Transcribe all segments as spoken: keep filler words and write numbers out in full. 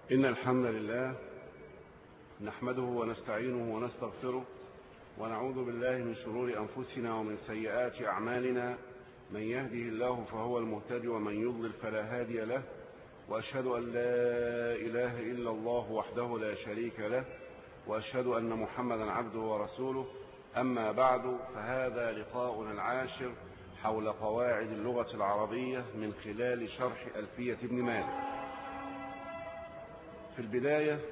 إن الحمد لله نحمده ونستعينه ونستغفره ونعوذ بالله من شرور أنفسنا ومن سيئات أعمالنا. من يهده الله فهو المهتدي ومن يضلل فلا هادي له، وأشهد أن لا إله إلا الله وحده لا شريك له، وأشهد أن محمدا عبده ورسوله. أما بعد، فهذا لقاؤنا العاشر حول قواعد اللغة العربية من خلال شرح ألفية ابن مالك. في البداية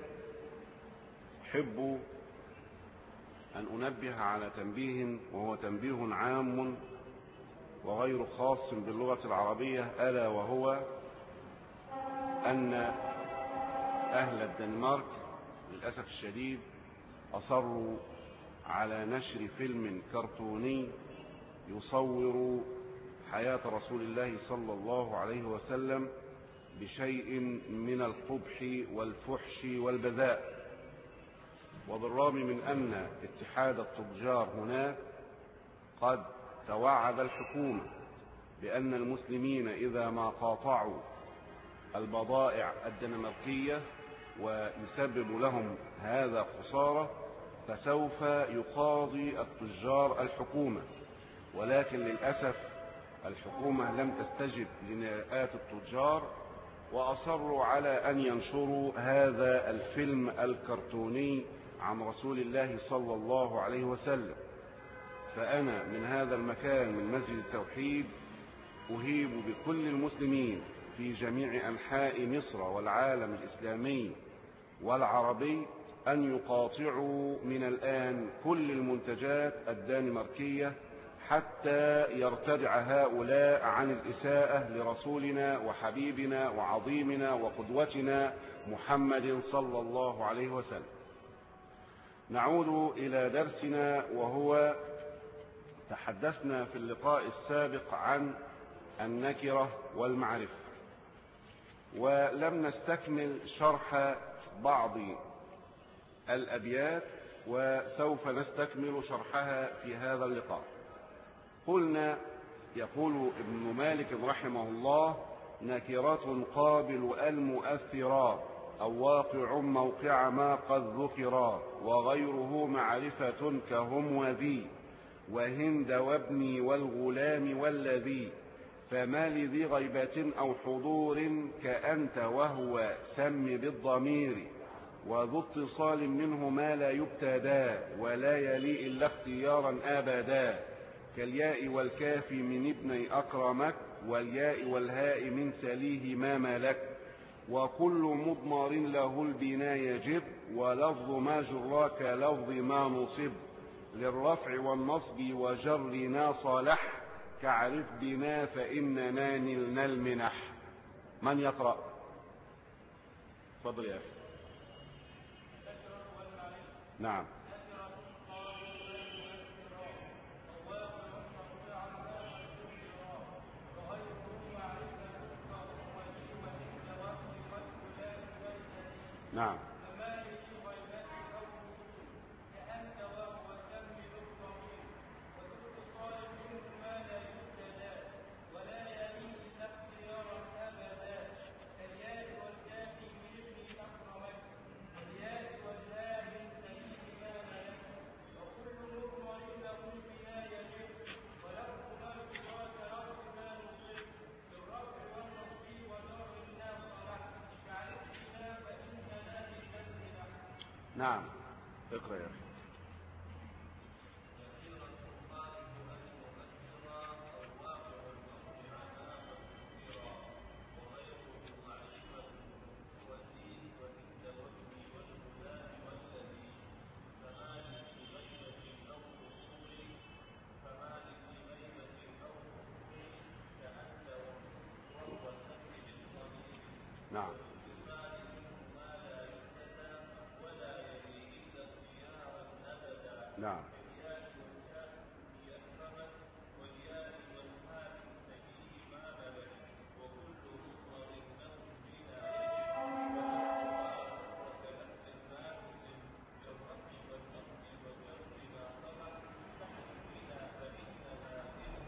أحب أن أنبه على تنبيه، وهو تنبيه عام وغير خاص باللغة العربية، ألا وهو أن أهل الدنمارك للأسف الشديد أصروا على نشر فيلم كرتوني يصور حياة رسول الله صلى الله عليه وسلم بشيء من القبح والفحش والبذاء. وبالرغم من أن اتحاد التجار هناك قد توعد الحكومة بأن المسلمين إذا ما قاطعوا البضائع الدنماركية ويسبب لهم هذا خسارة فسوف يقاضي التجار الحكومة، ولكن للأسف الحكومة لم تستجب لنداءات التجار وأصروا على أن ينشروا هذا الفيلم الكرتوني عن رسول الله صلى الله عليه وسلم. فأنا من هذا المكان من مسجد التوحيد أهيب بكل المسلمين في جميع أنحاء مصر والعالم الإسلامي والعربي أن يقاطعوا من الآن كل المنتجات الدنماركية حتى يرتدع هؤلاء عن الإساءة لرسولنا وحبيبنا وعظيمنا وقدوتنا محمد صلى الله عليه وسلم. نعود إلى درسنا، وهو تحدثنا في اللقاء السابق عن النكرة والمعرفة، ولم نستكمل شرح بعض الأبيات وسوف نستكمل شرحها في هذا اللقاء. قلنا يقول ابن مالك رحمه الله: نكرة قابل المؤثرات أو واقع موقع ما قد ذكرا، وغيره معرفة كهم وذي وهند وابني والغلام والذي، فما لذي غيبة أو حضور كأنت وهو سم بالضمير، وذو اتصال منه ما لا يبتدى ولا يلي إلا اختيارا أبدا، كالياء والكاف من ابني أكرمك والياء والهاء من سليه ما ملك، وكل مضمر له البناء يجب ولفظ ما جراك لفظ ما نصب، للرفع والنصب وجرنا صالح، كعرف بنا فإننا نلنا المنح. من يقرأ؟ تفضل يا أخي. نعم. نعم. نعم. اقرأ يا أخي. نعم. نعم.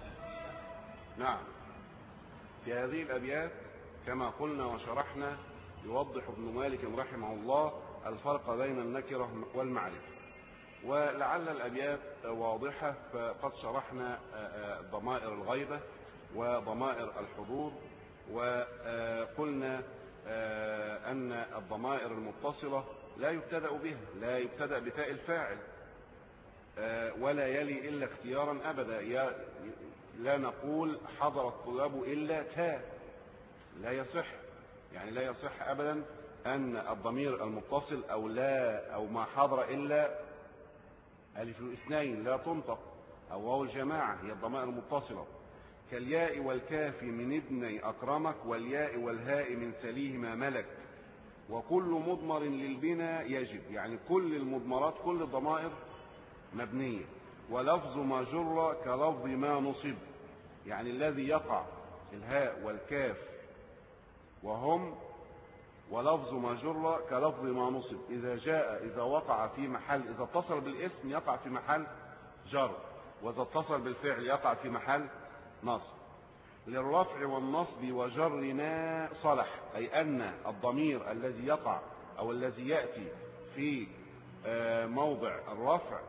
نعم. في هذه الأبيات كما قلنا وشرحنا يوضح ابن مالك رحمه الله الفرق بين النكرة والمعرفة. ولعل الأبيات واضحة، فقد شرحنا ضمائر الغيبة وضمائر الحضور، وقلنا أن الضمائر المتصلة لا يبتدأ بها، لا يبتدأ بتاء الفاعل ولا يلي إلا اختيارا أبدا. لا نقول حضر الطلاب إلا تاء، لا يصح، يعني لا يصح أبدا أن الضمير المتصل أو لا أو ما حضر إلا ألف الاثنين لا تنطق، أو واو الجماعة هي الضمائر المتصلة، كالياء والكاف من ابني أكرمك، والياء والهاء من سليهما ملك، وكل مضمر للبنا يجب، يعني كل المضمرات كل الضمائر مبنية. ولفظ ما جر كلفظ ما نصب، يعني الذي يقع الهاء والكاف وهم، ولفظ ما جر كلفظ ما نصب إذا جاء إذا وقع في محل، إذا اتصل بالاسم يقع في محل جر، وإذا اتصل بالفعل يقع في محل نصب. للرفع والنصب وجرنا صلح، أي أن الضمير الذي يقع أو الذي يأتي في موضع الرفع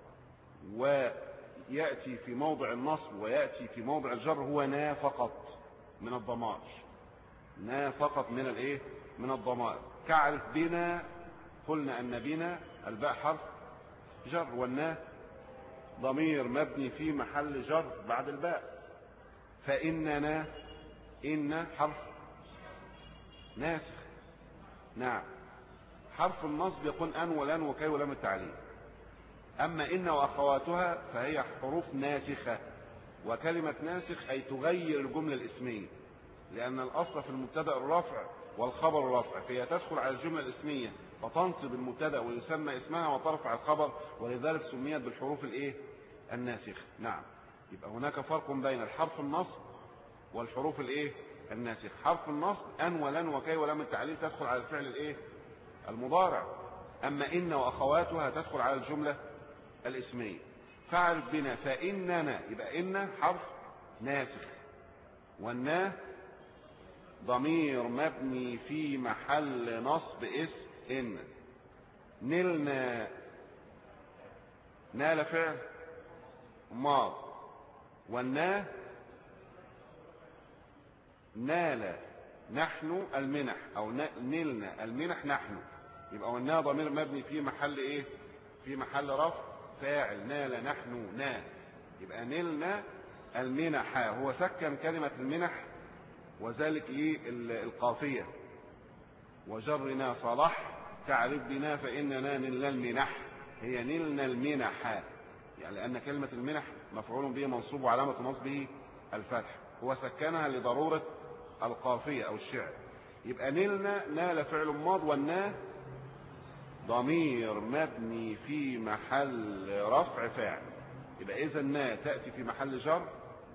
ويأتي في موضع النصب ويأتي في موضع الجر هو نا فقط من الضمائر، نا فقط من الايه من الضمائر. كعرف بنا، قلنا أن بنا الباء حرف جر، والنا ضمير مبني في محل جر بعد الباء. فإننا إن حرف ناسخ، نعم. حرف النصب يكون أن ولن وكي ولم التعليل. أما إن وأخواتها فهي حروف ناسخة، وكلمة ناسخ أي تغير الجملة الاسمية، لأن الأصل في المبتدأ الرفع والخبر الرفع، فهي تدخل على الجملة الاسمية فتنصب المبتدأ ويسمى اسمها وترفع الخبر، ولذلك سميت بالحروف الايه الناسخة. نعم. يبقى هناك فرق بين الحرف النصب والحروف الايه الناسخة. حرف النصب أن ولن وكي ولم التعليل تدخل على الفعل الايه المضارع، أما إن وأخواتها تدخل على الجملة الاسمية. فاعرف بنا فإننا، يبقى إن حرف ناسخ، والنا ضمير مبني في محل نصب اسم إن. نلنا، نال فعل ماض، والنا نال نحن المنح، أو نلنا المنح نحن، يبقى والنا ضمير مبني في محل إيه في محل رفع فاعل، نال نحن نا، يبقى نلنا المنح. هو سكن كلمة المنح وذلك للقافية. وجرنا صلح تعرف بنا فإننا نلنا المنح، هي نلنا المنح، يعني لأن كلمة المنح مفعول به منصوب وعلامة نصبه الفتح، هو سكنها لضرورة القافية أو الشعر. يبقى نلنا نال فعل ماض، والنا ضمير مبني في محل رفع فاعل. يبقى إذا نا تأتي في محل جر،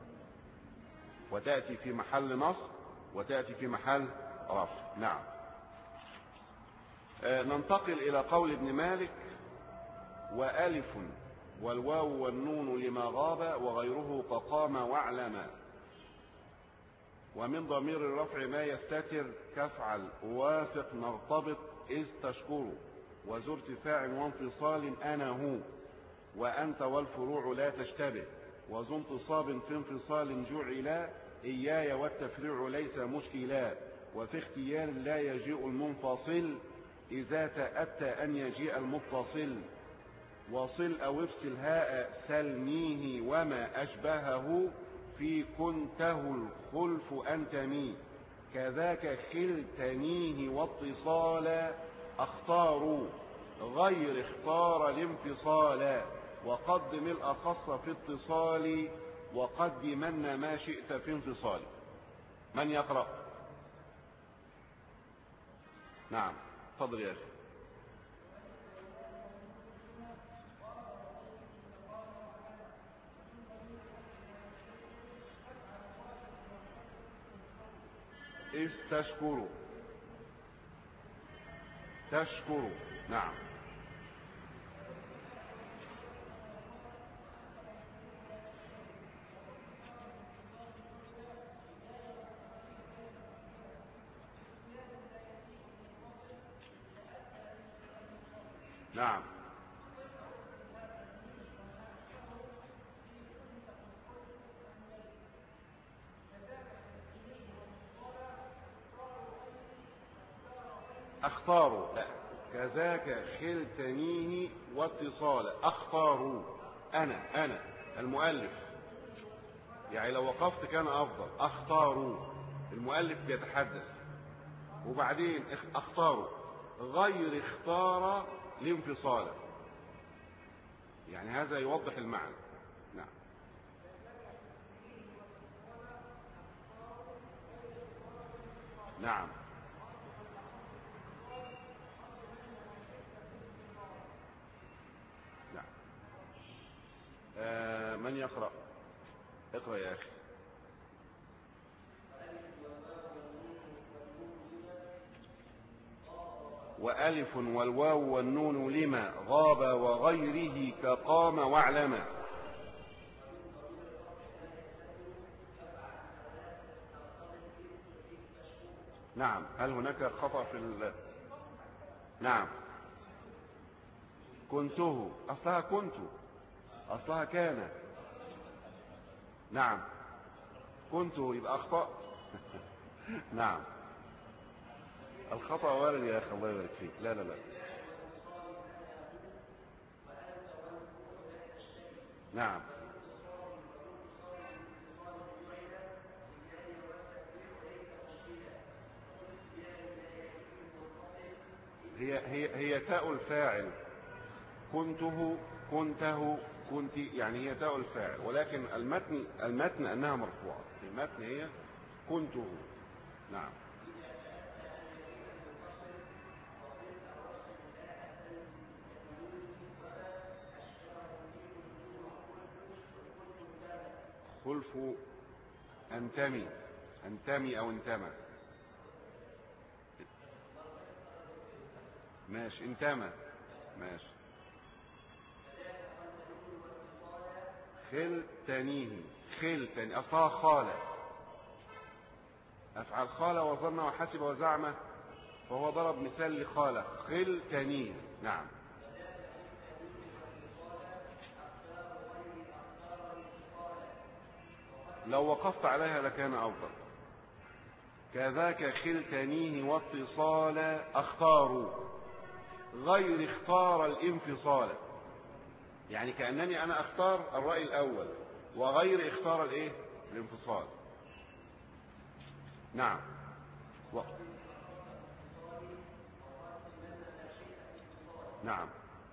وتأتي في محل نصب، وتأتي في محل رفع. نعم. آه ننتقل إلى قول ابن مالك: وألف والواو والنون لما غاب وغيره كقام واعلما. ومن ضمير الرفع ما يستتر كفعل وافق نرتبط إذ تشكر، وذو ارتفاع وانفصال أنا هو، وأنت والفروع لا تشتبه، وذو انتصاب في انفصال جعلا إياي والتفريع ليس مشكلا، وفي اختيار لا يجيء المنفصل إذا تأتى أن يجيء المتصل، وصل أو افصل هاء سلميه وما أشبهه في كنته الخلف أنتمي، كذاك خلتنيه واتصالا اختاروا غير اختار الانفصال، وقدم الأخص في اتصال وقدمن ما شئت في انفصال. من يقرأ؟ نعم تفضل يا أخي. إذ تشكروا، تشكروا. نعم. نعم. اختاروا، لا، كذاك خلتنيه واتصالا. اختاروا، انا انا المؤلف، يعني لو وقفت كان افضل. اختاروا، المؤلف بيتحدث، وبعدين اختاروا غير اختار لانفصالا، يعني هذا يوضح المعنى. نعم. نعم. نعم. آه من يقرأ؟ اقرأ يا أخي. وألف والواو والنون لما غاب وغيره كقام واعلم. نعم. هل هناك خطأ في ال... نعم. كنته، أصلها كنت، أصلها كان. نعم. كنت يبقى أخطأ. نعم. الخطأ وارد يا أخي، الله يبارك فيك. لا لا لا. نعم. هي هي هي تاء الفاعل. كنته، كنته، كنت، يعني هي تاء الفاعل، ولكن المتن المتن أنها مرفوعة. المتن هي كنته. نعم. خلف أنتمي، أنتمي أو انتمى. ماشي، انتمى. ماشي. خل تنيه، خل تنيه، أصلها خالة. أفعل خالة وظن وحسب وزعم، فهو ضرب مثال لخالة. خل تنيه. نعم. لو وقفت عليها لكان أفضل. كذاك خلتنيه واتصال اختار غير اختار الانفصال، يعني كأنني أنا أختار الرأي الأول وغير اختار الإيه؟ الانفصال. نعم. و... نعم.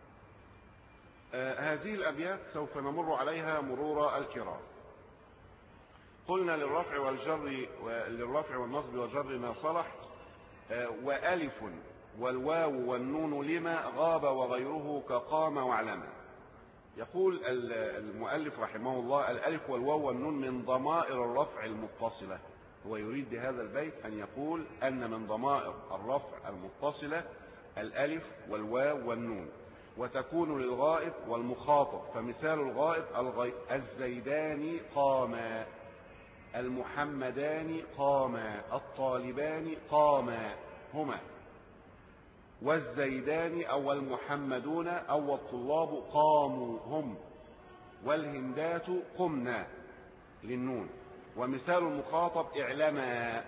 آه هذه الأبيات سوف نمر عليها مرور الكرام. قلنا للرفع والجر للرفع والنصب والجر ما صلح. آه وألف والواو والنون لما غاب وغيره كقام واعلم. يقول المؤلف رحمه الله: الألف والواو والنون من ضمائر الرفع المتصلة. هو يريد بهذا البيت أن يقول أن من ضمائر الرفع المتصلة الألف والواو والنون، وتكون للغائب والمخاطب. فمثال الغائب: الزيدان قاما، المحمدان قاما، الطالبان قاما هما، والزيدان أو المحمدون أو الطلاب قاموا هم، والهندات قمنا للنون. ومثال المخاطب: اعلما،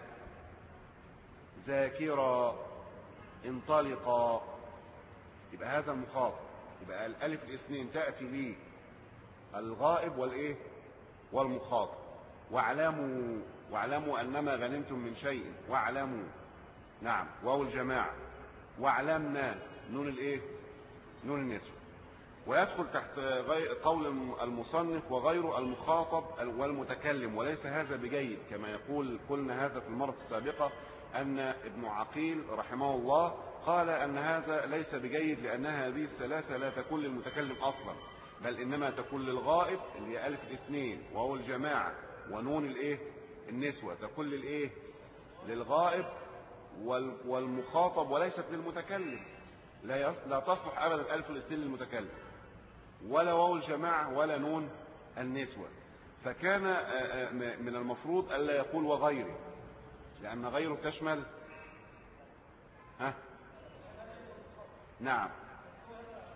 ذاكرا، انطلقا. يبقى هذا المخاطب. يبقى الألف الاثنين تأتي لي الغائب والإيه؟ والمخاطب. واعلموا، واعلموا أنما غنمتم من شيء، واعلموا. نعم. واو الجماعة. واعلمنا، نون الايه؟ نون النسوة. ويدخل تحت قول المصنف: وغير المخاطب والمتكلم. وليس هذا بجيد، كما يقول، قلنا هذا في المرة السابقة أن ابن عقيل رحمه الله قال أن هذا ليس بجيد، لأن هذه الثلاثة لا تكون للمتكلم أصلا، بل إنما تكون للغائب اللي هي ألف الاثنين وهو الجماعة ونون الايه؟ النسوة، تكون للايه؟ للغائب والمخاطب، وليست للمتكلم. لا لا تصلح ابدا الف الاثنين للمتكلم، ولا واو الجماعه ولا نون النسوه. فكان من المفروض الا يقول وغيره، لان غيره تشمل ها. نعم.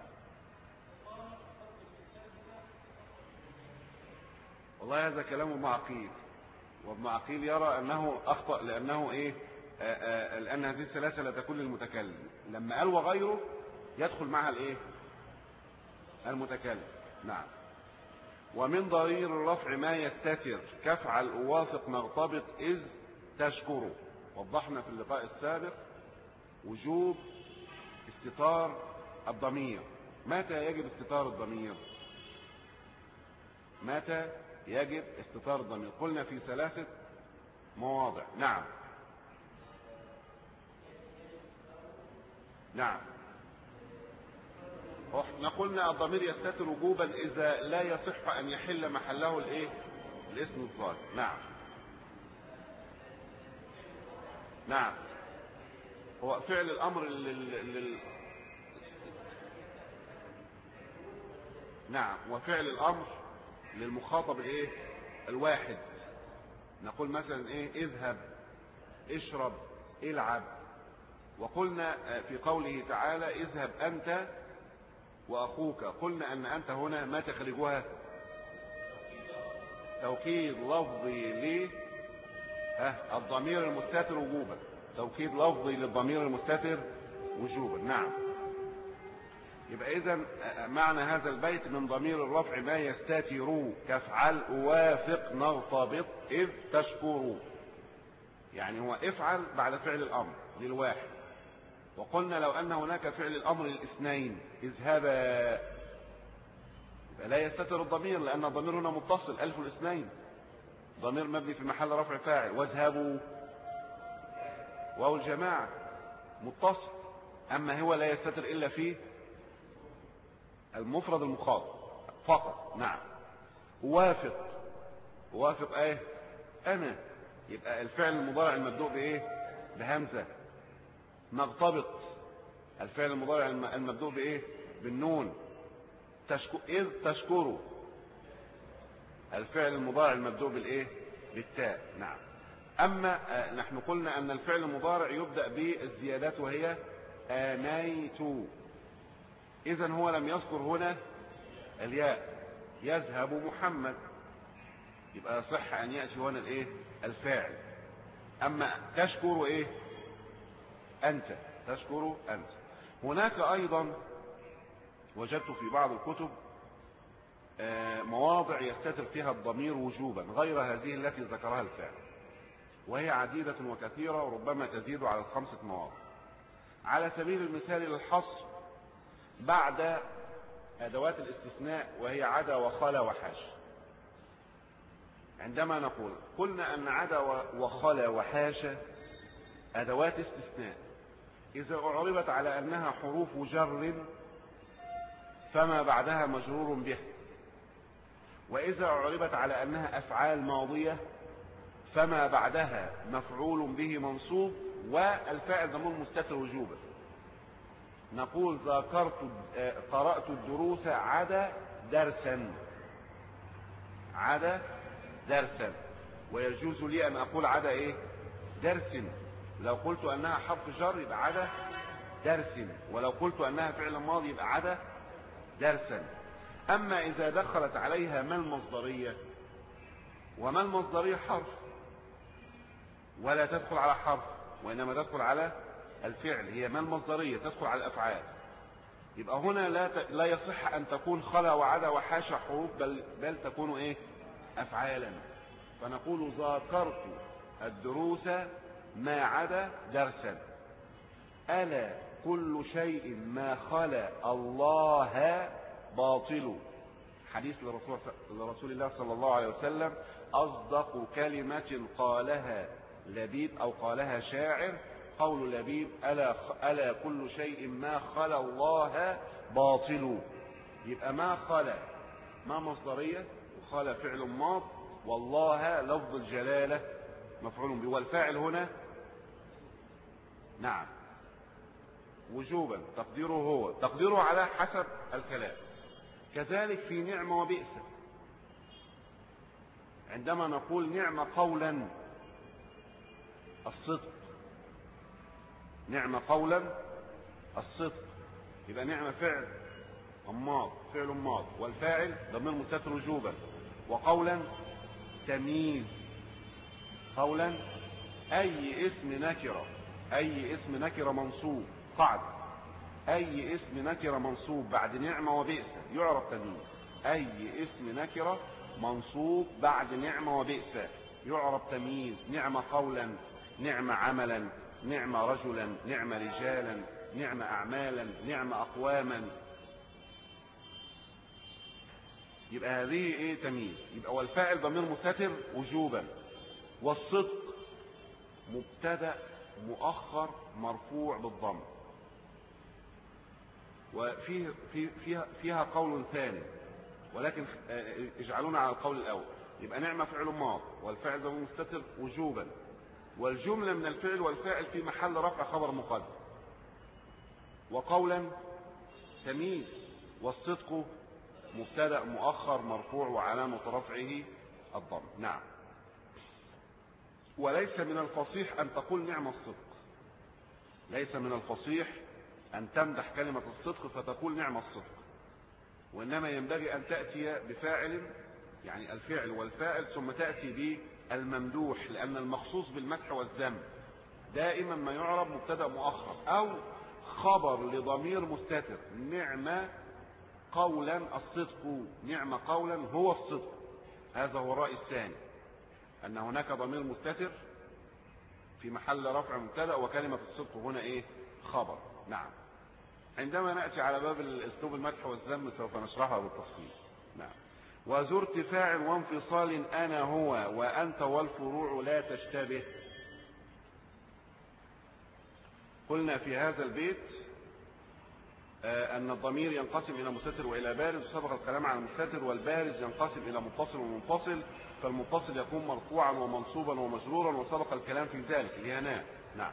والله هذا كلام ابن عقيل، وابن عقيل يرى أنه أخطأ لأنه إيه آآ آآ لأن هذه الثلاثة لا تكون للمتكلم. لما قال وغيره يدخل معها الإيه المتكلم. نعم. ومن ضرير الرفع ما يستتر كفعل أوافق مرتبط إذ تشكره. وضحنا في اللقاء السابق وجوب استتار الضمير. متى يجب استتار الضمير؟ متى يجب استتار الضمير؟ قلنا في ثلاثة مواضع. نعم نعم. احنا قلنا الضمير يستتر وجوبا إذا لا يصح أن يحل محله الايه الاسم الظاهر. نعم نعم. هو فعل الأمر لل... لل... نعم. وفعل الأمر للمخاطب الايه الواحد. نقول مثلا ايه اذهب، اشرب، العب. وقلنا في قوله تعالى اذهب أنت وأخوك، قلنا أن أنت هنا ما تخرجها توكيد لفظي ل الضمير المستتر وجوبا. توكيد لفظي للضمير المستتر وجوبا. نعم. يبقى إذا معنى هذا البيت من ضمير الرفع ما يستتر كفعل أوافق نرتبط إذ تشكروا. يعني هو افعل بعد فعل الأمر للواحد. وقلنا لو أن هناك فعل الأمر للاثنين اذهبا يبقى لا يستتر الضمير لأن الضمير هنا متصل ألف الاثنين ضمير مبني في محل رفع فاعل. واذهبوا واو الجماعة متصل. أما هو لا يستتر إلا في المفرد المخاطب فقط. نعم. وافق، وافق ايه انا، يبقى الفعل المضارع المبدوء بايه بهمزة. نغتبط الفعل المضارع المبدوء بايه بالنون. تشكو اذ تشكروا الفعل المضارع المبدوء بالايه بالتاء. نعم. اما نحن قلنا ان الفعل المضارع يبدأ بالزيادات وهي آنيت. إذن هو لم يذكر هنا الياء. يذهب محمد يبقى صح أن يأتي هنا الإيه الفاعل. أما تشكر إيه أنت، تشكر أنت. هناك أيضا وجدت في بعض الكتب مواضع يستتر فيها الضمير وجوبا غير هذه التي ذكرها الفاعل، وهي عديدة وكثيرة وربما تزيد على الخمسة مواضع. على سبيل المثال للحصر بعد أدوات الاستثناء وهي عدا وخلا وحاش. عندما نقول قلنا أن عدا وخلا وحاش أدوات استثناء إذا أعربت على أنها حروف جر فما بعدها مجرور به، وإذا أعربت على أنها أفعال ماضية فما بعدها مفعول به منصوب والفاعل ضمير مستتر وجوبا. نقول ذكرت قرأت الدروس عدا درسا، عدا درسا. ويجوز لي أن أقول عدا إيه درس. لو قلت أنها حرف جر يبقى عدا درس، ولو قلت أنها فعل ماضي يبقى عدا درسا. أما إذا دخلت عليها ما المصدرية، وما المصدرية حرف ولا تدخل على حرف وإنما تدخل على الفعل، هي ما المصدرية تدخل على الأفعال، يبقى هنا لا ت... لا يصح أن تكون خلا وعدا وحاشا حروف بل, بل تكون إيه أفعالا. فنقول ذاكرت الدروس ما عدا درسا. ألا كل شيء ما خلا الله باطل. حديث لرسول, لرسول الله صلى الله عليه وسلم أصدق كلمة قالها لبيب أو قالها شاعر قول لبيب ألا, ألا كل شيء ما خلا الله باطل. يبقى ما خلا ما مصدرية وخلا فعل ماض والله لفظ الجلالة مفعول به، والفاعل هنا نعم وجوبا تقديره هو، تقديره على حسب الكلام. كذلك في نعمة وبئس عندما نقول نعمة قولا الصدق، نعمة قولا الصدق يبقى نعمة فعل ماض فعل ماض والفاعل ضمير مستتر وجوبا، وقولا تمييز قولا أي اسم نكرة أي اسم نكرة منصوب قاعدة أي اسم نكرة منصوب بعد نعمة وبئس يعرف تمييز. أي اسم نكرة منصوب بعد نعمة وبئس يعرف تمييز. نعمة قولا، نعمة عملا، نعمة رجلا، نعمة رجالا، نعمة أعمالا، نعمة أقواما. يبقى هذه ايه تمييز. يبقى والفاعل ضمير مستتر وجوبا، والصدق مبتدأ مؤخر مرفوع بالضم. وفيه في فيها فيها قول ثاني ولكن اجعلونا على القول الاول. يبقى نعمة فعل ماض والفاعل ضمير مستتر وجوبا، والجملة من الفعل والفاعل في محل رفع خبر مقدم، وقولا تمييز، والصدق مبتدأ مؤخر مرفوع وعلامة رفعه الضم. نعم. وليس من الفصيح أن تقول نعم الصدق. ليس من الفصيح أن تمدح كلمة الصدق فتقول نعم الصدق، وإنما ينبغي أن تأتي بفاعل، يعني الفعل والفاعل، ثم تأتي بالممدوح، لأن المخصوص بالمدح والذم دائما ما يعرب مبتدأ مؤخر أو خبر لضمير مستتر. نعم قولا الصدق، نعم قولا هو الصدق. هذا هو الرأي الثاني، أن هناك ضمير مستتر في محل رفع مبتدأ وكلمة الصدق هنا إيه؟ خبر. نعم. عندما نأتي على باب الأسلوب المدح والذم سوف نشرحها بالتفصيل. نعم. وذو ارتفاع وانفصال أنا هو وأنت والفروع لا تشتبه. قلنا في هذا البيت أن الضمير ينقسم إلى مستتر وإلى بارز، سبق الكلام عن المستتر، والبارز ينقسم إلى متصل ومنفصل، فالمتصل يكون مرفوعا ومنصوبا ومجرورا، وسبق الكلام في ذلك اليانا. نعم.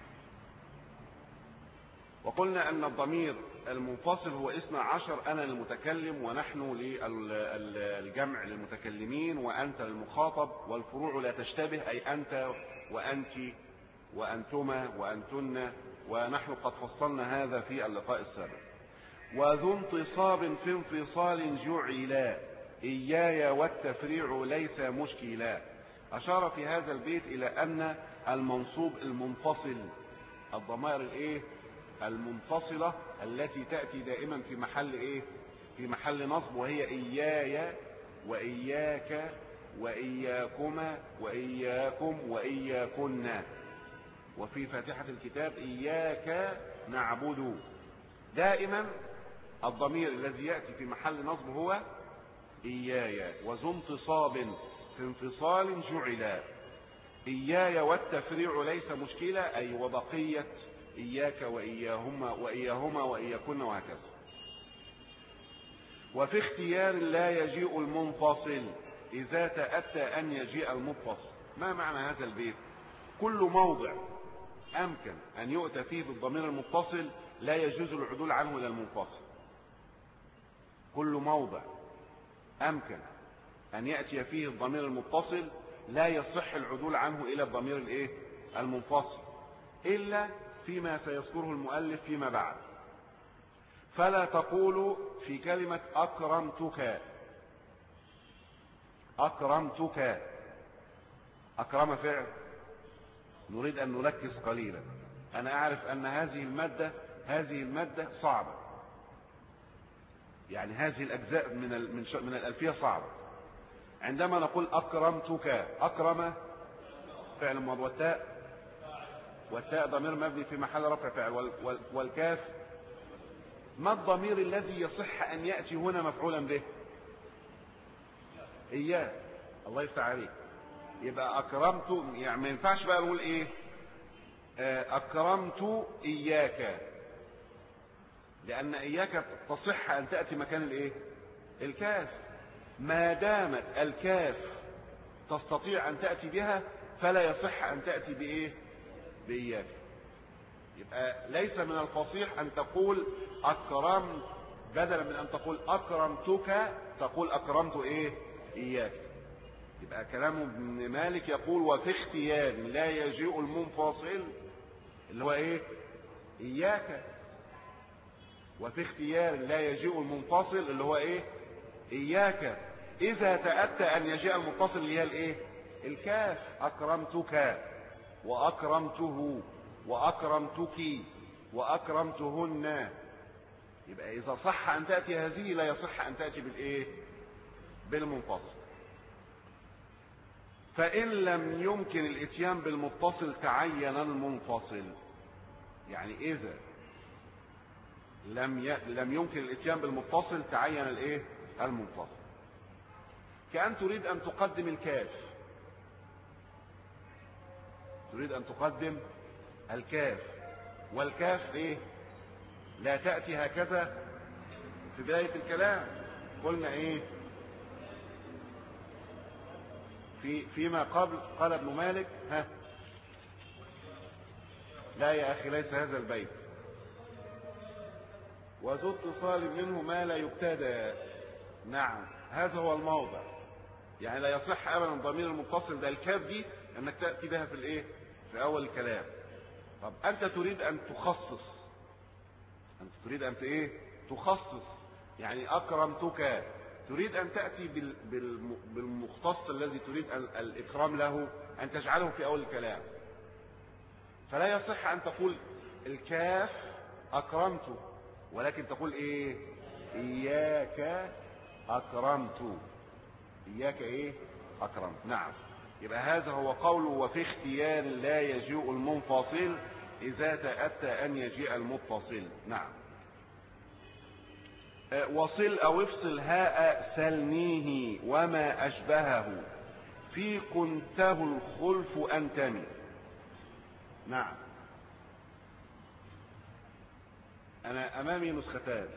وقلنا أن الضمير المنفصل هو اثنا عشر، أنا للمتكلم ونحن للجمع للمتكلمين وأنت للمخاطب، والفروع لا تشتبه أي أنت وأنت وأنتما وأنتن، ونحن قد فصلنا هذا في اللقاء السابق. وذو انتصاب في انفصال جعلا إياي والتفريع ليس مشكلا. أشار في هذا البيت إلى أن المنصوب المنفصل، الضمائر الايه المنفصلة التي تأتي دائما في محل ايه في محل نصب، وهي إياي وإياك وإياكما وإياكم وإياكن، وفي فاتحة الكتاب إياك نعبد. دائما الضمير الذي يأتي في محل نصب هو إياي. وذو انتصاب في انفصال جعلا إياي والتفريع ليس مشكلة أي وبقية إياك وإياهما وإياهما وإياكن وهكذا. وفي اختيار لا يجيء المنفصل إذا تأتى أن يجيء المتصل. ما معنى هذا البيت؟ كل موضع أمكن أن يؤتى فيه بالضمير المتصل لا يجوز العدول عنه إلى المنفصل. كل موضع أمكن أن يأتي فيه الضمير المتصل لا يصح العدول عنه إلى الضمير الإيه؟ المنفصل، إلا فيما سيذكره المؤلف فيما بعد. فلا تقول في كلمة أكرمتك أكرمتك أكرم فعل، نريد أن نركز قليلا. أنا أعرف أن هذه المادة هذه المادة صعبة، يعني هذه الأجزاء من من الألفية صعبة. عندما نقول أكرمتك، أكرم فعل ماضي، والتاء والتاء ضمير مبني في محل رفع فاعل، والكاف ما الضمير الذي يصح أن يأتي هنا مفعولا به؟ إياه. الله يفتح عليك. يبقى أكرمت، يعني ما ينفعش بقى نقول إيه أكرمت إياك، لأن إياك تصح أن تأتي مكان الإيه؟ الكاف. ما دامت الكاف تستطيع أن تأتي بها فلا يصح أن تأتي بإيه؟ بإياك. يبقى ليس من الفصيح أن تقول أكرمت، بدلا من أن تقول أكرمتك تقول أكرمت إيه؟ إياك. يبقى كلام ابن مالك يقول وفي اختيار لا يجيء المنفصل اللي هو إيه؟ إياك. وفي اختيار لا يجيء المنفصل اللي هو إيه؟ إياك. إذا تأتى أن يجيء المتصل اللي هي الإيه؟ الكاف. أكرمتك وأكرمته وأكرمتك وأكرمتهن. يبقى إذا صح أن تأتي هذه لا يصح أن تأتي بالإيه؟ بالمنفصل. فإن لم يمكن الإتيان بالمتصل تعين المنفصل. يعني إذا لم ي... لم يمكن الإتيان بالمتصل تعين الإيه؟ المنفصل. كأن تريد أن تقدم الكاف، تريد أن تقدم الكاف، والكاف إيه؟ لا تأتي هكذا في بداية الكلام. قلنا إيه؟ في فيما قبل قال ابن مالك ها لا يا أخي ليس هذا البيت، وذو اتصال منه ما لا يبتدى. نعم هذا هو الموضع. يعني لا يصح أبدا ضمير المتصل ده الكاف دي أنك تأتي بها في الإيه؟ في أول الكلام. طب أنت تريد أن تخصص، أنت تريد أن إيه؟ تخصص. يعني أكرمتك، تريد أن تأتي بالمختص الذي تريد الإكرام له أن تجعله في أول الكلام. فلا يصح أن تقول الكاف أكرمت، ولكن تقول إيه؟ إياك أكرمت، إياك إيه؟ أكرمت. نعم. يبقى هذا هو قوله وفي اختيار لا يجيء المنفصل إذا تأتى أن يجيء المتصل. نعم. وصل أو افصل هاء سلنيه وما أشبهه في كنته الخلف أنتمي. نعم. أنا أمامي نسختان،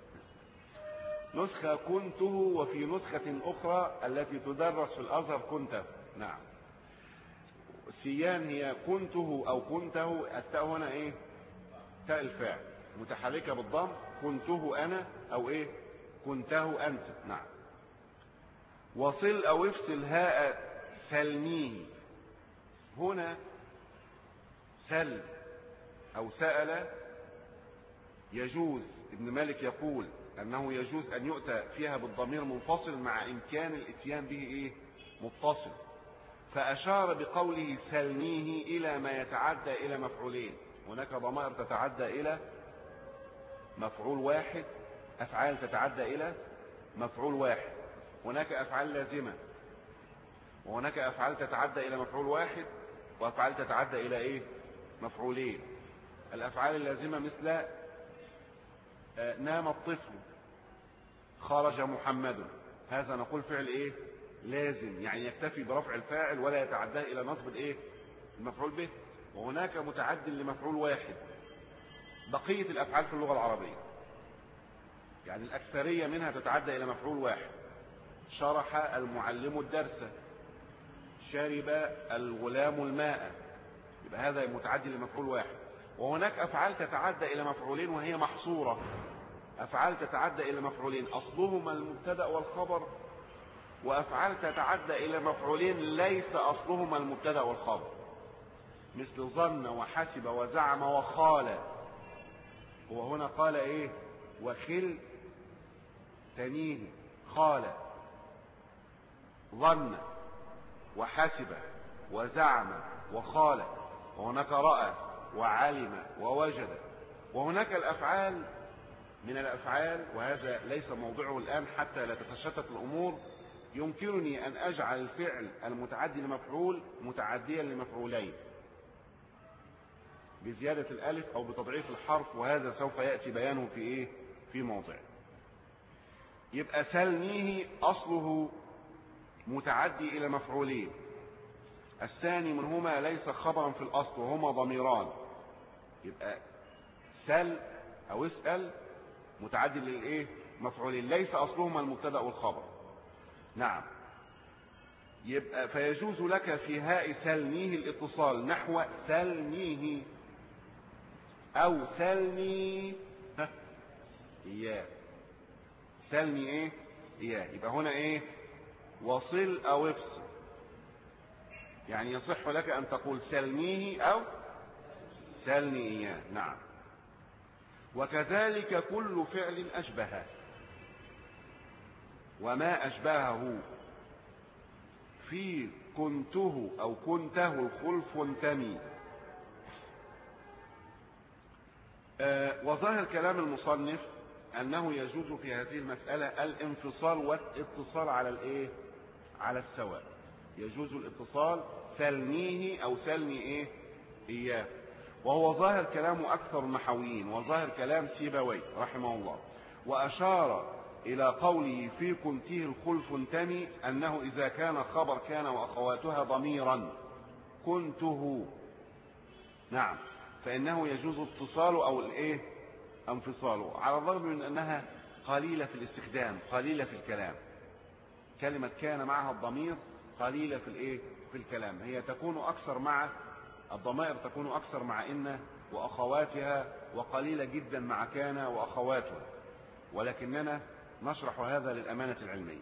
نسخة كنته وفي نسخة أخرى التي تدرس في الأزهر كنته. نعم. السيان هي كنته أو كنته، التاء هنا إيه؟ تاء الفاعل متحركة بالضم. كنته أنا أو إيه؟ كنته أنت. نعم. وصل أو افصل هاء سلنيه. هنا سل أو سأل يجوز، ابن مالك يقول أنه يجوز أن يؤتى فيها بالضمير منفصل مع إمكان الإتيان به إيه؟ متصل. فأشار بقوله سلنيه إلى ما يتعدى إلى مفعولين. هناك ضمائر تتعدى إلى مفعول واحد، أفعال تتعدى إلى مفعول واحد. هناك أفعال لازمة، وهناك أفعال تتعدى إلى مفعول واحد، وأفعال تتعدى إلى إيه؟ مفعولين. الأفعال اللازمة مثل نام الطفل، خرج محمد، هذا نقول فعل إيه؟ لازم، يعني يكتفي برفع الفاعل ولا يتعدى إلى نصب الإيه؟ المفعول به. وهناك متعد لمفعول واحد. بقية الأفعال في اللغة العربية يعني الأكثرية منها تتعدى إلى مفعول واحد. شرح المعلم الدرس، شرب الغلام الماء، يبقى هذا متعدي لمفعول واحد. وهناك أفعال تتعدى إلى مفعولين وهي محصورة. أفعال تتعدى إلى مفعولين أصلهما المبتدأ والخبر، وأفعال تتعدى إلى مفعولين ليس أصلهما المبتدأ والخبر، مثل ظن وحسب وزعم وخال. وهنا قال إيه؟ وخل تنيه. خال، ظن وحسب وزعم وخال. وهناك رأى وعلم ووجد. وهناك الأفعال من الأفعال، وهذا ليس موضعه الآن حتى لا تتشتت الأمور، يمكنني أن أجعل الفعل المتعدي لمفعول متعديا لمفعولين بزيادة الألف أو بتضعيف الحرف، وهذا سوف يأتي بيانه في إيه؟ في موضع. يبقى سلنيه أصله متعدي إلى مفعولين، الثاني منهما ليس خبرا في الأصل وهما ضميران. يبقى سل أو اسأل متعدي للإيه؟ مفعولين ليس أصلهما المبتدأ والخبر. نعم. يبقى فيجوز لك في هاء سلنيه الاتصال نحو سلنيه أو سلني إياه. سلني إيه؟ إياه. يبقى هنا إيه؟ وصل أو افصل. يعني يصح لك أن تقول سلنيه أو سلني إياه. نعم. وكذلك كل فعل أشبه. وما أشبهه في كنته أو كنته الخلف وانتمي. آه وظاهر كلام المصنف أنه يجوز في هذه المسألة الانفصال والاتصال على الإيه؟ على السواء. يجوز الاتصال سلنيه أو سلني إيه؟ إياه. وهو ظاهر كلام أكثر النحويين وظاهر كلام سيبويه رحمه الله. وأشار إلى قوله في كنته الخلف انتمي أنه إذا كان خبر كان وأخواتها ضميرا كنته، نعم، فإنه يجوز اتصاله أو الإيه؟ انفصاله، على الرغم من أنها قليلة في الاستخدام، قليلة في الكلام. كلمة كان معها الضمير قليلة في الإيه؟ في الكلام. هي تكون أكثر مع الضمائر، تكون أكثر مع إن وأخواتها، وقليلة جدا مع كان وأخواتها، ولكننا نشرح هذا للأمانة العلمية.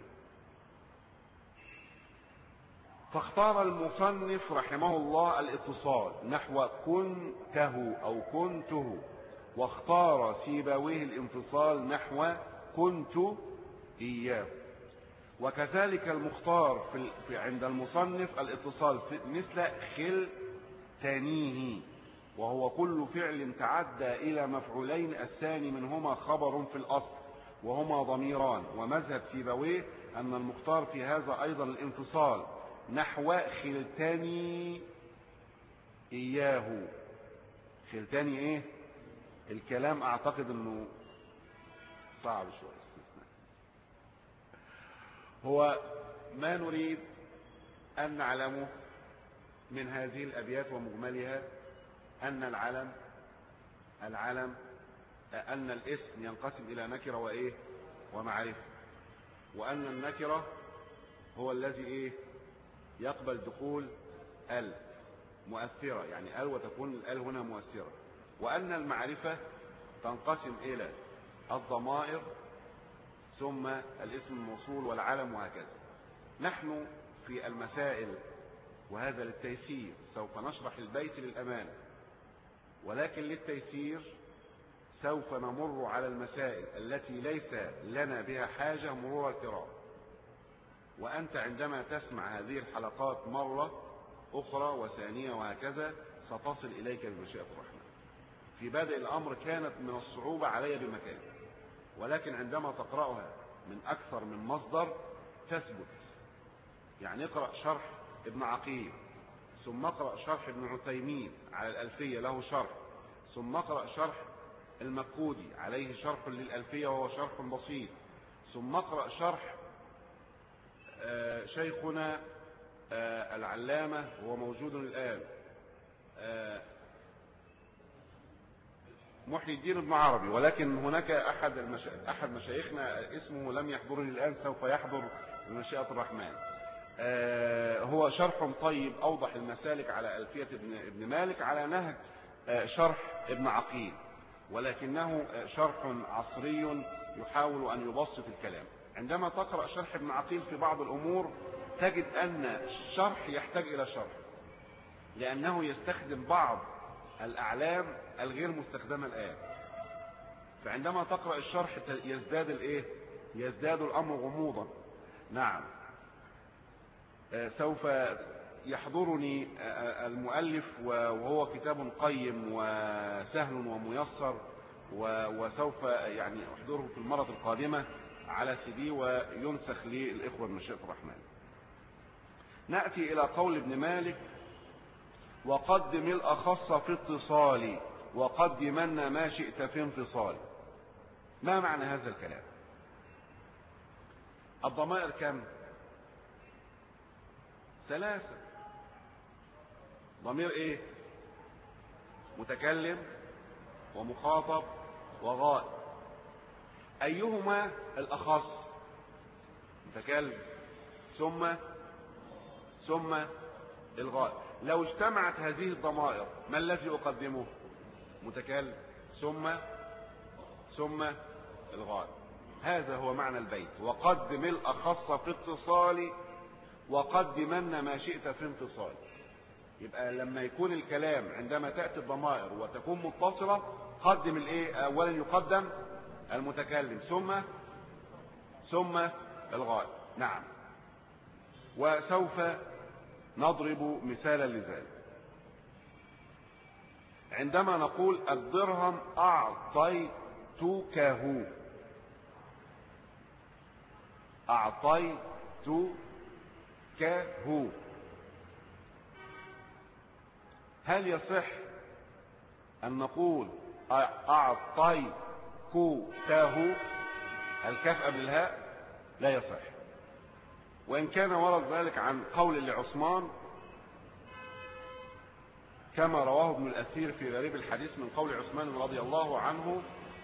فاختار المصنف رحمه الله الاتصال نحو كنته أو كنته، واختار سيبويه الانفصال نحو كنت إياه. وكذلك المختار في عند المصنف الاتصال مثل خل تانيه، وهو كل فعل تعدى إلى مفعولين الثاني منهما خبر في الأصل وهما ضميران. ومذهب سيبويه أن المختار في هذا أيضا الانفصال نحو خلتاني إياه. خلتاني إيه؟ الكلام أعتقد أنه صعب شوية. هو ما نريد أن نعلمه من هذه الأبيات ومجملها أن العلم العلم أن الاسم ينقسم إلى نكرة وإيه؟ ومعرفة، وأن النكرة هو الذي إيه؟ يقبل دخول ال مؤثرة، يعني ال وتكون الال هنا مؤثرة، وأن المعرفة تنقسم إلى الضمائر ثم الاسم الموصول والعلم وهكذا. نحن في المسائل، وهذا للتيسير، سوف نشرح البيت للأمانة، ولكن للتيسير سوف نمر على المسائل التي ليس لنا بها حاجة مرور الكرام. وأنت عندما تسمع هذه الحلقات مرة أخرى وثانية وهكذا ستصل إليك بمشيئة الرحمن. في بدء الأمر كانت من الصعوبة علي بمكان، ولكن عندما تقرأها من أكثر من مصدر تثبت. يعني اقرأ شرح ابن عقيل، ثم اقرأ شرح ابن عثيمين على الألفية له شرح، ثم اقرأ شرح المكودي عليه شرح للألفية وهو شرح بسيط، ثم اقرأ شرح آه شيخنا آه العلامة وهو موجود الآن آه محي الدين ابن عربي، ولكن هناك أحد المشا... أحد مشايخنا اسمه لم يحضرني الآن، سوف يحضر بمشيئة الرحمن. آه هو شرح طيب أوضح المسالك على ألفية ابن, ابن مالك على نهج آه شرح ابن عقيل، ولكنه شرح عصري يحاول أن يبسط الكلام. عندما تقرأ شرح ابن عقيل في بعض الأمور تجد أن الشرح يحتاج إلى شرح، لأنه يستخدم بعض الأعلام الغير مستخدمة الآن. فعندما تقرأ الشرح يزداد الإيه؟ يزداد الأمر غموضا. نعم. آه سوف يحضرني آه المؤلف، وهو كتاب قيم وسهل وميسر، وسوف يعني أحضره في المرة القادمة على سي دي وينسخ للإخوة بمشيئة الرحمن. نأتي إلى قول ابن مالك: وقدم الأخص في اتصال وقدمن ما شئت في انفصال. ما معنى هذا الكلام؟ الضمائر كم؟ ثلاثة. ضمير ايه؟ متكلم ومخاطب وغائب. أيهما الأخص؟ متكلم ثم ثم الغائب. لو اجتمعت هذه الضمائر ما الذي أقدمه؟ متكلم ثم ثم الغائب. هذا هو معنى البيت: وقدم الأخص في اتصال وقدمن ما شئت في انفصال. يبقى لما يكون الكلام عندما تأتي الضمائر وتكون متصلة قدم الايه؟ اولا يقدم المتكلم ثم ثم الغائب. نعم. وسوف نضرب مثالا لذلك. عندما نقول الدرهم أعطيتكه، أعطيتكه، هل يصح أن نقول أعطيته الكاف قبل الهاء؟ لا يصح. وإن كان ورد ذلك عن قول لعثمان كما رواه ابن الأثير في غريب الحديث من قول عثمان رضي الله عنه: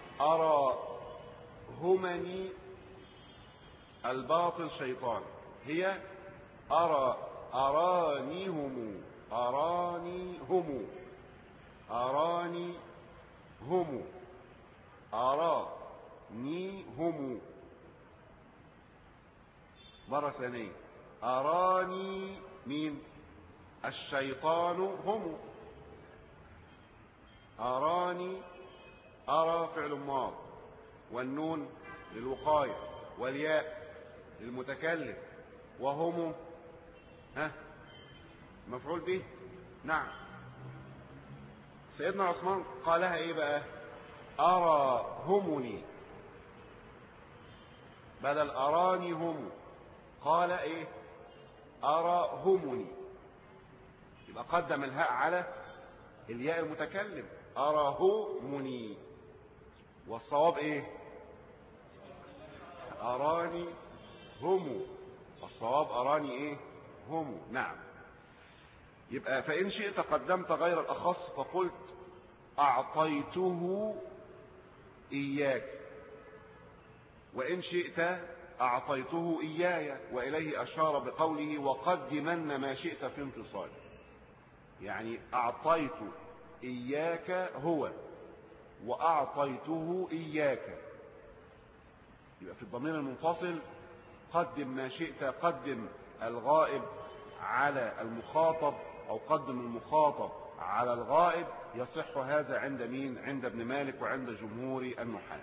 أراهمني الباطل شيطان، هي أرى أرانيهم أرانيهم أراني هم أرانيهم. مرة ثانية: أراني مين؟ الشيطان هم. أراني أرى فعل ماض، والنون للوقاية، والياء للمتكلم، وهم ها مفعول به. نعم. سيدنا عثمان قالها ايه بقى؟ أراهمني بدل أراني هم، قال ايه؟ أراهمني. يبقى قدم الهاء على الياء المتكلم، أراهمني. والصواب ايه؟ أراني هم. الصواب أراني ايه؟ هم. نعم. يبقى فإن شئت قدمت غير الأخص فقلت أعطيته إياك، وإن شئت أعطيته إياي، وإليه أشار بقوله وقدمن ما شئت في انتصال. يعني أعطيت إياك هو، وأعطيته إياك. يبقى في الضمير المنفصل قدم ما شئت، قدم الغائب على المخاطب أو قدم المخاطب على الغائب. يصح هذا عند مين؟ عند ابن مالك وعند جمهور النحاة.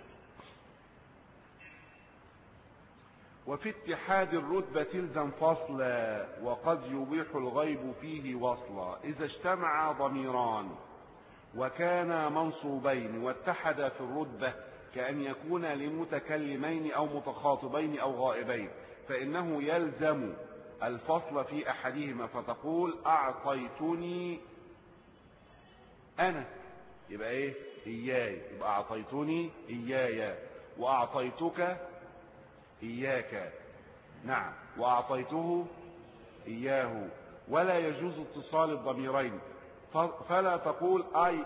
وفي اتحاد الرتبة تلزم فصلا، وقد يبيح الغيب فيه وصلا، إذا اجتمع ضميران وكانا منصوبين واتحدا في الرتبة، كأن يكون لمتكلمين أو متخاطبين أو غائبين، فإنه يلزم الفصل في أحدهما، فتقول أعطيتني أنا، يبقى إيه؟ إياي. يبقى أعطيتني إياي، وأعطيتك إياك. نعم. وأعطيته إياه. ولا يجوز اتصال الضميرين، فلا تقول أي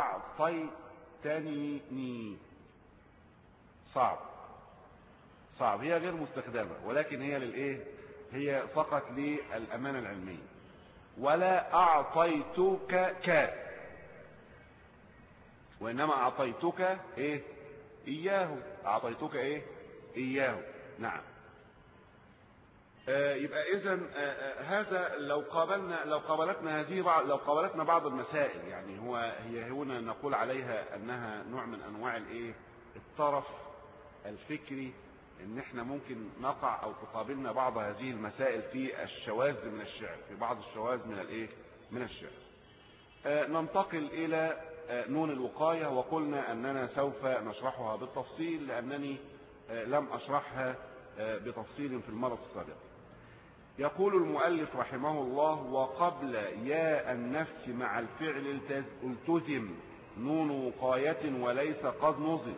أعطيتني. صعب صعب، هي غير مستخدمة، ولكن هي للإيه؟ هي فقط للأمانة العلمية. ولا أعطيتك ك، وإنما أعطيتك إيه؟ إياه. أعطيتك إيه؟ إياه. نعم. آه يبقى إذن آه آه هذا لو قابلنا لو قابلتنا هذه بعض لو قابلتنا بعض المسائل، يعني هو هي هنا نقول عليها أنها نوع من أنواع الإيه؟ الطرف الفكري، ان احنا ممكن نقع او تقابلنا بعض هذه المسائل في الشواذ من الشعر، في بعض الشواذ من الايه؟ من الشعر. آه ننتقل الى آه نون الوقاية، وقلنا اننا سوف نشرحها بالتفصيل لانني آه لم اشرحها آه بتفصيل في المرة السابقة. يقول المؤلف رحمه الله: وقبل ياء النفس مع الفعل التزم نون وقاية وليس قد نظم.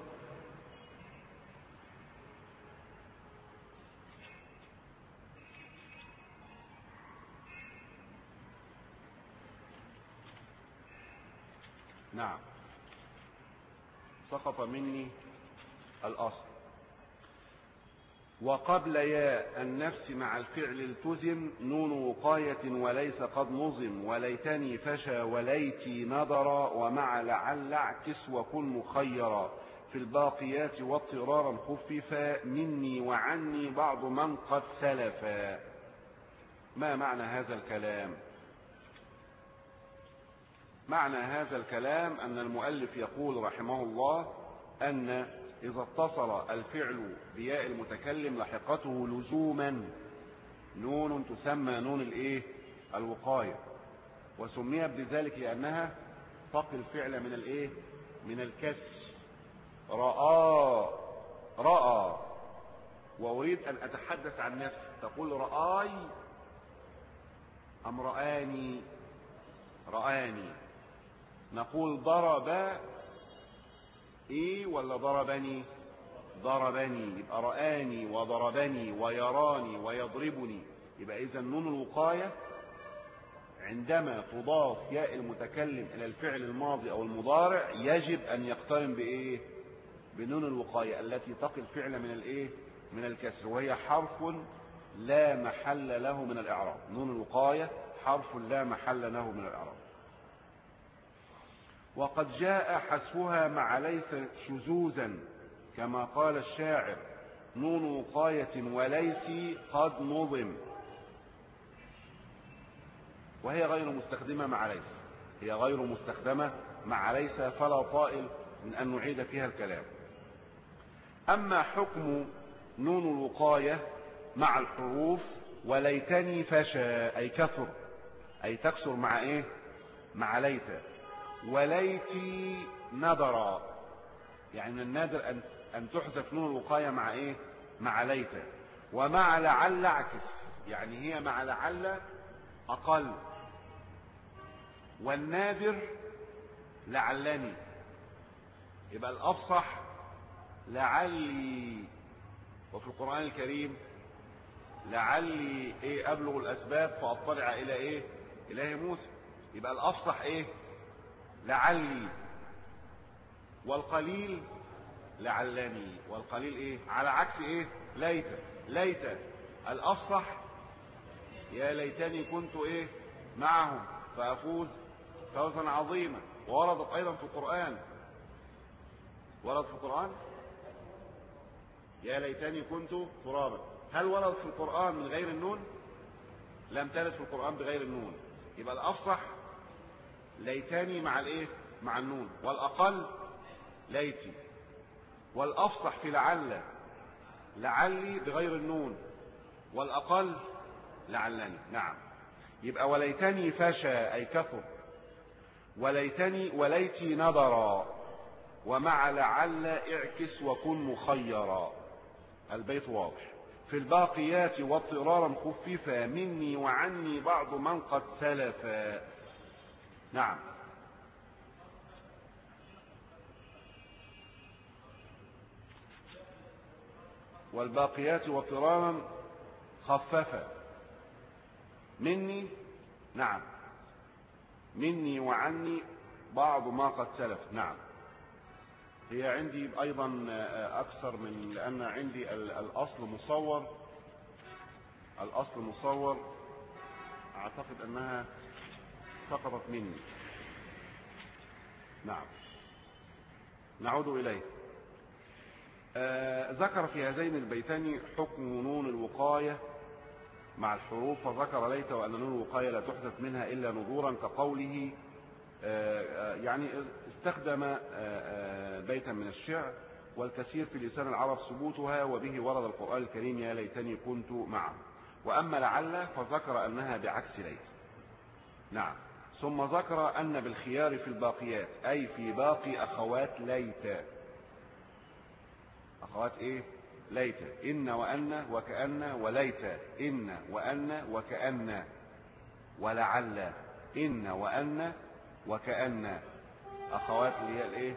نعم. سقط مني الأصل. وقبل ياء النفس مع الفعل التزم نون وقاية وليس قد نظم، وليتني فشى وليتي نظرا، ومع لعل اعكس وكن مخيرا، في الباقيات واضطرارا خففا، مني وعني بعض من قد سلفا. ما معنى هذا الكلام؟ معنى هذا الكلام أن المؤلف يقول رحمه الله أن إذا اتصل الفعل بياء المتكلم لحقته لزوما نون تسمى نون الايه الوقاية، وسميت بذلك لأنها تقي الفعل من الايه من الكسر. رأى رأى، وأريد أن أتحدث عن نفسي تقول رآي أم رآني؟ رآني. نقول ضرب إيه ولا ضربني؟ ضربني. يبقى رآني وضربني ويراني ويضربني. يبقى إذا نون الوقاية عندما تضاف ياء المتكلم إلى الفعل الماضي أو المضارع يجب أن يقترن بإيه؟ بنون الوقاية التي تقي الفعل من الإيه؟ من الكسر، وهي حرف لا محل له من الإعراب. نون الوقاية حرف لا محل له من الإعراب. وقد جاء حذفها مع ليس شذوذا كما قال الشاعر نون وقاية وليس قد نظم، وهي غير مستخدمة مع ليس، هي غير مستخدمة مع ليس، فلا طائل من أن نعيد فيها الكلام. أما حكم نون الوقاية مع الحروف وليتني فشا أي كثر، أي تكسر مع إيه؟ مع ليت. وليتي ندرا، يعني من النادر أن أن تحذف نون الوقاية مع إيه؟ مع ليت. ومع لعل عكس، يعني هي مع لعل أقل، والنادر لعلني. يبقى الأفصح لعلي، وفي القرآن الكريم لعلي إيه أبلغ الأسباب فأطلع إلى إيه؟ إله موسى. يبقى الأفصح إيه؟ لعلي. والقليل لعلني. والقليل إيه؟ على عكس إيه؟ ليت. ليت الأفصح يا ليتني كنت إيه؟ معهم فأفوز فوزا عظيما. ووردت أيضا في القرآن، ورد في القرآن يا ليتني كنت ترابا. هل ورد في القرآن من غير النون؟ لم ترد في القرآن بغير النون. يبقى الأفصح ليتني مع الايه؟ مع النون. والأقل ليتي. والأفصح في لعل لعلي بغير النون، والأقل لعلني. نعم. يبقى وليتني فشا أي كفر، وليتني وليتي نظرا، ومع لعل اعكس وكن مخيرا. البيت واضح. في الباقيات واضطرارا خففا مني وعني بعض من قد سلفا. نعم. والباقيات واضطرارا خففا مني. نعم. مني وعني بعض ما قد سلف. نعم. هي عندي أيضا أكثر من، لأن عندي الأصل مصور، الأصل مصور أعتقد أنها سقطت مني. نعم. نعود إليه. آه ذكر في هذين البيتين حكم نون الوقاية مع الحروف، فذكر ليت وأن نون الوقاية لا تحدث منها إلا نذورا، كقوله آه يعني استخدم آه بيتا من الشعر والكثير في لسان العرب ثبوتها، وبه ورد القرآن الكريم يا ليتني كنت معه. وأما لعل فذكر أنها بعكس ليت. نعم. ثم ذكر أن بالخيار في الباقيات أي في باقي أخوات ليت. أخوات إيه؟ ليت. إن وأن وكأن وليت. إن وأن وكأن ولعل. إن وأن وكأن أخوات اللي هي الإيه؟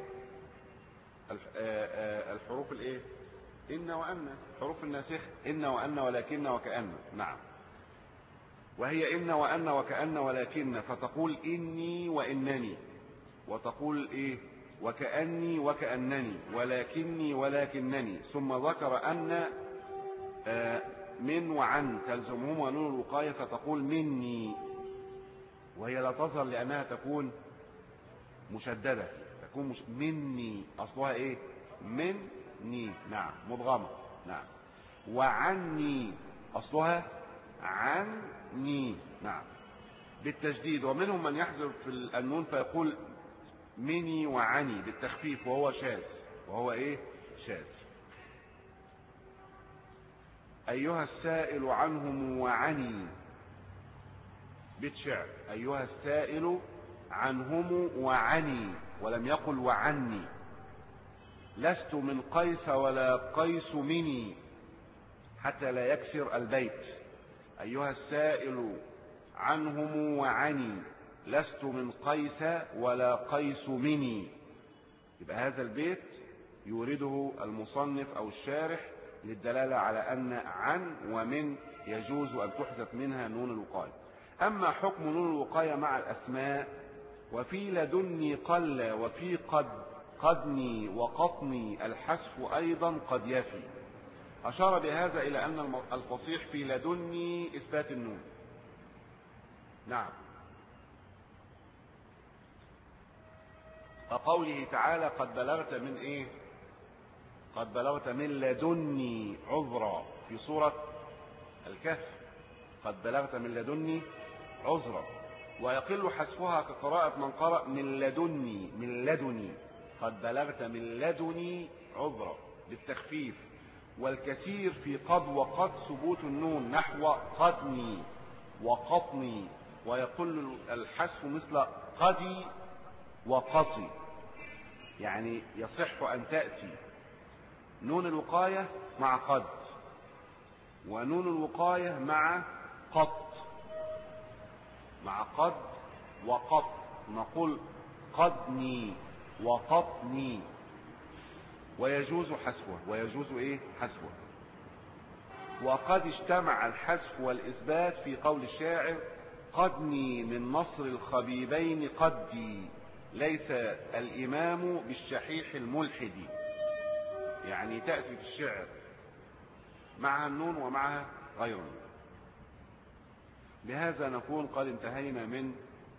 الحروف الإيه؟ إن وأن، حروف الناسخ. إن وأن ولكن وكأن. نعم. وهي إن وأن وكأن ولكن، فتقول إني وإنني، وتقول إيه؟ وكأني وكأنني، ولكني ولكنني. ثم ذكر أن من وعن تلزمهما نون الوقاية، فتقول مني، وهي لا تظهر لأنها تكون مشددة، تكون مش... مني أصلها إيه؟ مني. نعم. مضغمة. نعم. وعني أصلها عني. نعم. بالتجديد. ومنهم من يحذف في النون فيقول مني وعني بالتخفيف، وهو شاذ، وهو ايه؟ شاذ. أيها السائل عنهم وعني، بيت شعر. أيها السائل عنهم وعني، ولم يقل وعني. لست من قيس ولا قيس مني، حتى لا يكسر البيت. أيها السائل عنهم وعني، لست من قيس ولا قيس مني. يبقى هذا البيت يورده المصنف أو الشارح للدلالة على أن عن ومن يجوز أن تحذف منها نون الوقاية. أما حكم نون الوقاية مع الأسماء، وفي لدني قل وفي قد قدني وقطني الحذف أيضا قد يفي. أشار بهذا إلى أن الفصيح في لدني إثبات النون. نعم. وقوله تعالى قد بلغت من إيه؟ قد بلغت من لدني عذرا في سورة الكهف. قد بلغت من لدني عذرا. ويقل حذفها كقراءة من قرأ من لدني من لدني. قد بلغت من لدني عذرا بالتخفيف. والكثير في قد وقد ثبوت النون نحو قدني وقطني. ويقل الحذف مثل قدي وقطي، يعني يصح أن تأتي نون الوقاية مع قد، ونون الوقاية مع قط، مع قد وقط. نقول قدني وقطني، ويجوز حذفه. ويجوز ايه حذفه. وقد اجتمع الحذف والإثبات في قول الشاعر قدني من نصر الخبيبين قدي، ليس الإمام بالشحيح الملحد. يعني تأتي في الشعر معها النون ومعها غير النون. بهذا نكون قد انتهينا من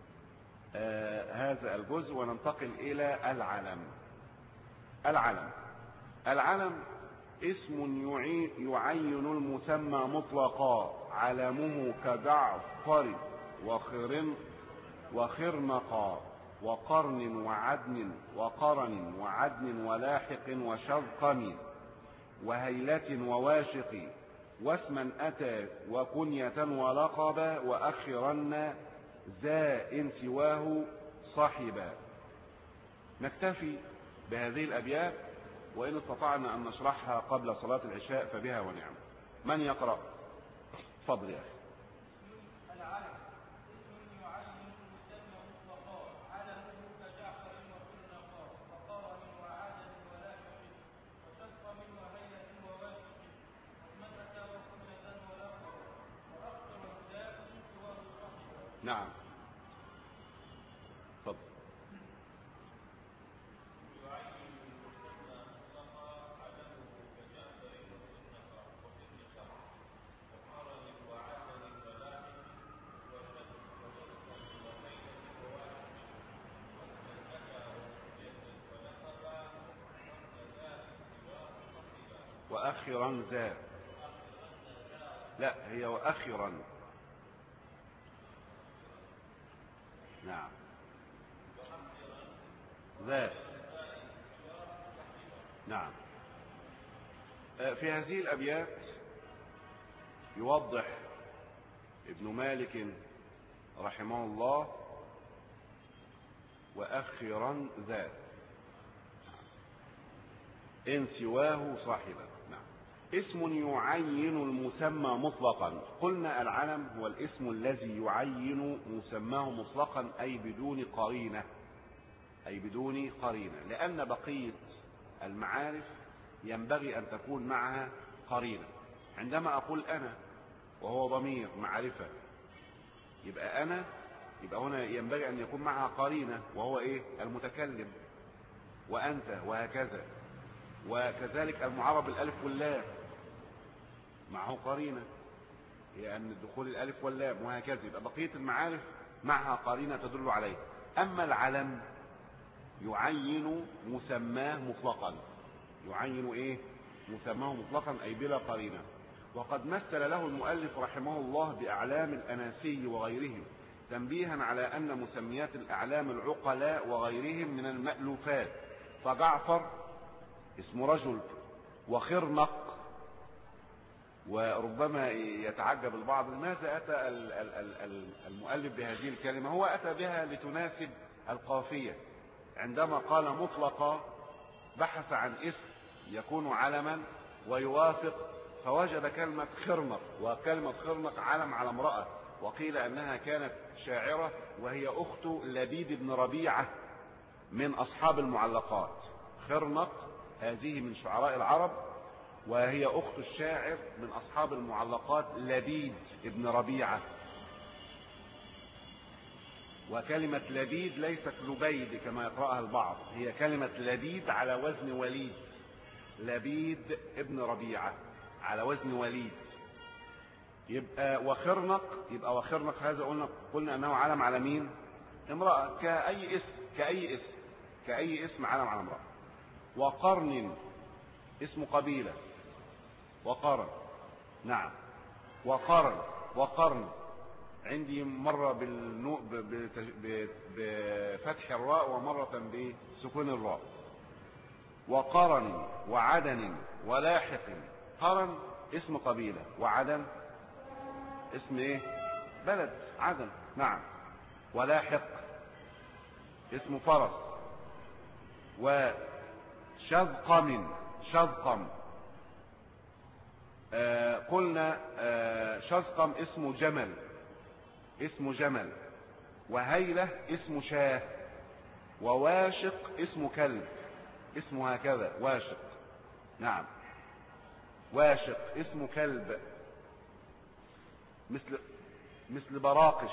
آه هذا الجزء، وننتقل إلى العلم. العلم العلم اسم يعين المسمى مطلقا، علمه كجعفر وخر وخرنقا وقرن وعدن وقرن وعدن ولاحق وشرقم وهيلة وواشق، واسما أتى وكنية ولقبا، وأخرن ذا إن سواه صاحبا. نكتفي بهذه الأبيات، وإن استطعنا أن نشرحها قبل صلاة العشاء فبها ونعم. من يقرأ؟ فضل يا أخي. نعم. تفضل. وأخرا ذا. لا، هي وأخرا. نعم. ذا. نعم. في هذه الأبيات يوضح ابن مالك رحمه الله وأخرا ذا إن سواه صاحبا. نعم. اسم يعين المسمى مطلقا. قلنا العلم هو الاسم الذي يعين مسماه مطلقا، أي بدون قرينة، أي بدون قرينة، لأن بقية المعارف ينبغي أن تكون معها قرينة. عندما أقول أنا وهو ضمير معرفة، يبقى أنا، يبقى هنا ينبغي أن يكون معها قرينة وهو إيه؟ المتكلم. وأنت، وهكذا. وكذلك المعرب بالألف واللام معه قرينة، لأن دخول الألف واللام، وهكذا. يبقى بقية المعارف معها قرينة تدل عليه. أما العلم يعين مسماه مطلقا. يعين إيه؟ مسماه مطلقا، أي بلا قرينة. وقد مثل له المؤلف رحمه الله بأعلام الأناسي وغيرهم، تنبيها على أن مسميات الأعلام العقلاء وغيرهم من المألوفات. فجعفر اسم رجل وخرنق. وربما يتعجب البعض لماذا أتى المؤلف بهذه الكلمة. هو أتى بها لتناسب القافية. عندما قال مطلقة بحث عن اسم يكون علما ويوافق، فوجد كلمة خرنق، وكلمة خرنق علم على امرأة، وقيل أنها كانت شاعرة وهي أخت لبيد بن ربيعة من أصحاب المعلقات. خرنق هذه من شعراء العرب، وهي أخت الشاعر من أصحاب المعلقات لبيد بن ربيعة. وكلمة لبيد ليست لبيد كما يقرأها البعض، هي كلمة لبيد على وزن وليد. لبيد ابن ربيعة على وزن وليد. يبقى وخرنق، يبقى وخرنق هذا قلنا قلنا أنه علم على مين؟ امرأة. كأي اسم كأي اسم كأي اسم علم على امرأة. وقرن اسم قبيلة. وقرن، نعم. وقرن وقرن عندي مرة بالنو... بفتح الراء ومرة بسكون الراء. وقرن وعدن ولاحق. قرن اسم قبيلة، وعدن اسم ايه؟ بلد عدن، نعم. ولاحق اسم فرس. وشذقم شذقم آه قلنا آه شذقم اسم جمل اسم جمل. وهيلة اسم شاه. وواشق اسم كلب، اسمه هكذا واشق، نعم. واشق اسم كلب. مثل مثل براقش.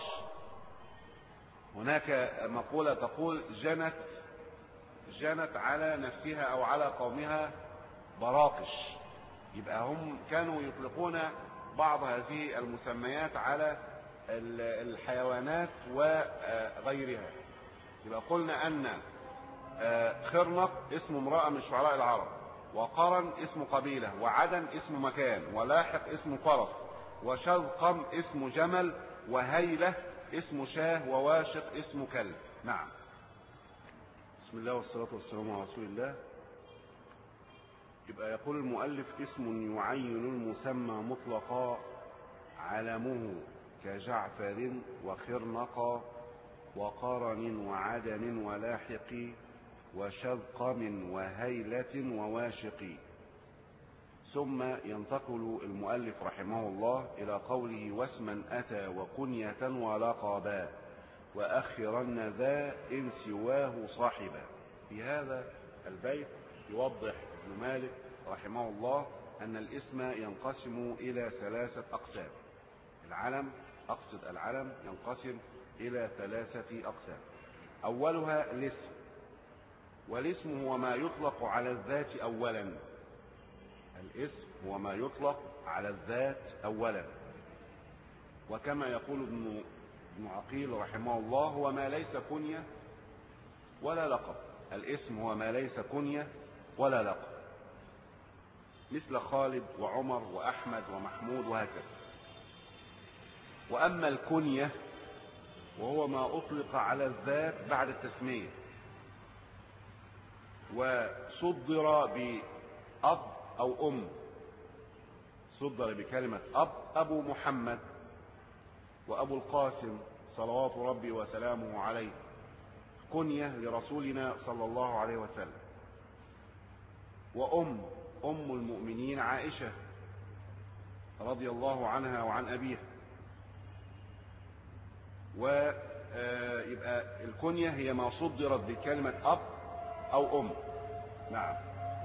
هناك مقولة تقول جنت جنت على نفسها أو على قومها براقش. يبقى هم كانوا يطلقون بعض هذه المسميات على الحيوانات وغيرها. يبقى قلنا أن خرنق اسم امرأة من شعراء العرب، وقرن اسم قبيلة، وعدن اسم مكان، ولاحق اسم فرس، وشذقم اسم جمل، وهيلة اسم شاه، وواشق اسم كلب، نعم. بسم الله والصلاة والسلام على رسول الله. يبقى يقول المؤلف اسم يعين المسمى مطلقا علمه كجعفر وخرنق وقرن وعدن ولاحق وشذقم وهيلة وواشق. ثم ينتقل المؤلف رحمه الله إلى قوله واسما أتى وكنية ولقبا وأخرن ذا إن سواه صاحبا. في هذا البيت يوضح ابن مالك رحمه الله أن الاسم ينقسم إلى ثلاثة أقسام. العلم، أقصد العلم، ينقسم إلى ثلاثة أقسام. أولها الاسم، والاسم هو ما يطلق على الذات أولا. الاسم هو ما يطلق على الذات أولا، وكما يقول ابن ابن عقيل رحمه الله هو ما ليس كنية ولا لقب. الاسم هو ما ليس كنية ولا لقب، مثل خالد وعمر وأحمد ومحمود وهكذا. وأما الكنية وهو ما أطلق على الذات بعد التسمية، وصدر بأب أو أم. صدر بكلمة أب، أبو محمد وأبو القاسم صلوات ربي وسلامه عليه، كنية لرسولنا صلى الله عليه وسلم. وأم، أم المؤمنين عائشة رضي الله عنها وعن أبيها. ويبقى الكنية هي ما صدرت بكلمة أب أو أم، نعم.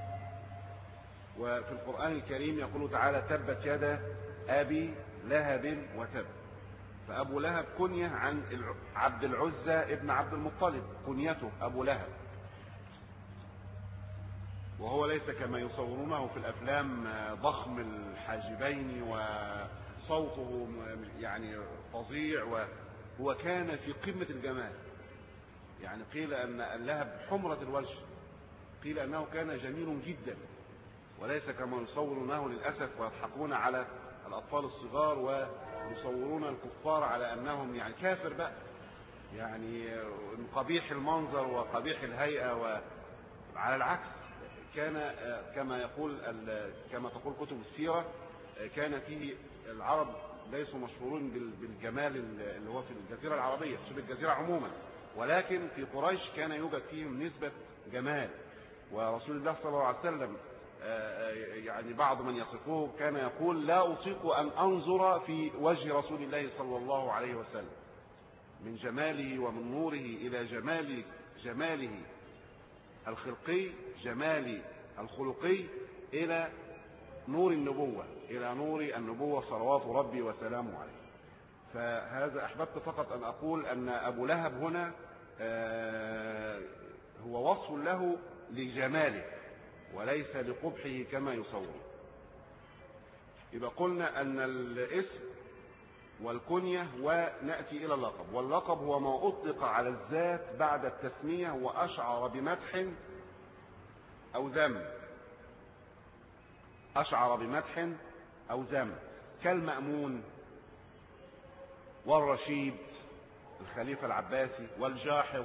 وفي القرآن الكريم يقول تعالى تبت يدا أبي لهب وتب. فأبو لهب كنية عن عبد العزى ابن عبد المطلب، كنيته أبو لهب، وهو ليس كما يصورونه في الأفلام ضخم الحاجبين وصوته يعني فظيع، وهو كان في قمة الجمال. يعني قيل أن اللهب حمرة الوجه، قيل أنه كان جميل جدا، وليس كما يصورونه للأسف ويضحكون على الأطفال الصغار ويصورون الكفار على أنهم يعني كافر بقى، يعني قبيح المنظر وقبيح الهيئة. وعلى العكس كان كما يقول كما تقول كتب السيرة كان فيه العرب ليسوا مشهورون بالجمال اللي هو في الجزيرة العربية في الجزيرة عموما، ولكن في قريش كان يوجد فيهم نسبة جمال. ورسول الله صلى الله عليه وسلم يعني بعض من يصفوه كان يقول لا أطيق أن أنظر في وجه رسول الله صلى الله عليه وسلم من جماله ومن نوره إلى جمال جماله الخلقي، جمال الخلقي، إلى نور النبوة، إلى نور النبوة صلوات ربي وسلامه عليه. فهذا أحببت فقط أن أقول أن أبو لهب هنا هو وصف له لجماله وليس لقبحه كما يصور. يبقى قلنا أن الاسم والكنية ونأتي إلى اللقب، واللقب هو ما أطلق على الذات بعد التسمية وأشعر بمدح أو ذم، أشعر بمدح أو ذم، كالمأمون والرشيد الخليفة العباسي، والجاحظ